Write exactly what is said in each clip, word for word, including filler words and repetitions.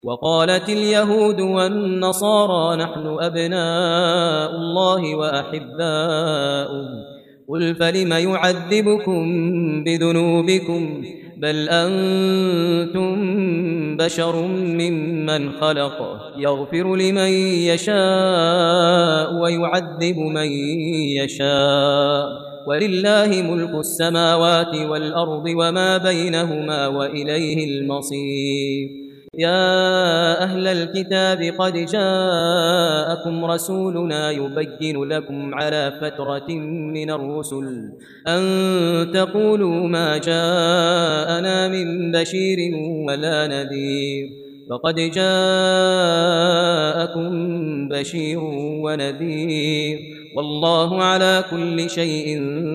وقالت اليهود والنصارى نحن أبناء الله وأحباؤه قل فلم يعذبكم بذنوبكم بل أنتم بشر ممن خلق يغفر لمن يشاء ويعذب من يشاء ولله ملك السماوات والأرض وما بينهما وإليه المصير. يا أهل الكتاب قد جاءكم رسولنا يبين لكم على فترة من الرسل أن تقولوا ما جاءنا من بشير ولا نذير فقد جاءكم بشير ونذير والله على كل شيء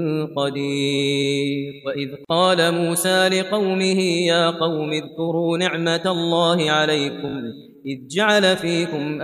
قدير. وإذ قال موسى لقومه يا قوم اذكروا نعمة الله عليكم إذ جعل فيكم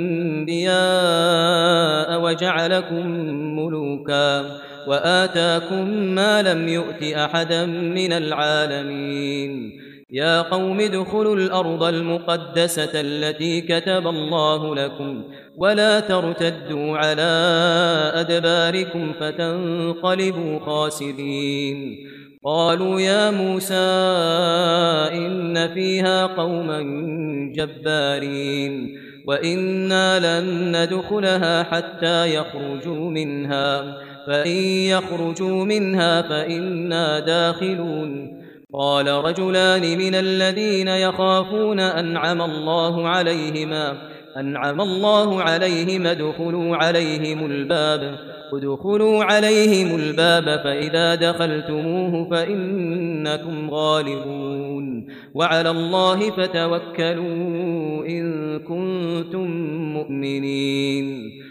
أنبياء وجعلكم ملوكا وآتاكم ما لم يؤت أحدا من العالمين. يا قوم ادخلوا الأرض المقدسة التي كتب الله لكم ولا ترتدوا على أدباركم فتنقلبوا خاسرين. قالوا يا موسى إن فيها قوما جبارين وإنا لن ندخلها حتى يخرجوا منها فإن يخرجوا منها فإنا داخلون. قال رجلان من الذين يخافون أنعم الله عليهما أنعم الله عليهم ادخلوا عليهم الباب ادخلوا عليهم الباب فإذا دخلتموه فإنكم غالبون وعلى الله فتوكلوا إن كنتم مؤمنين.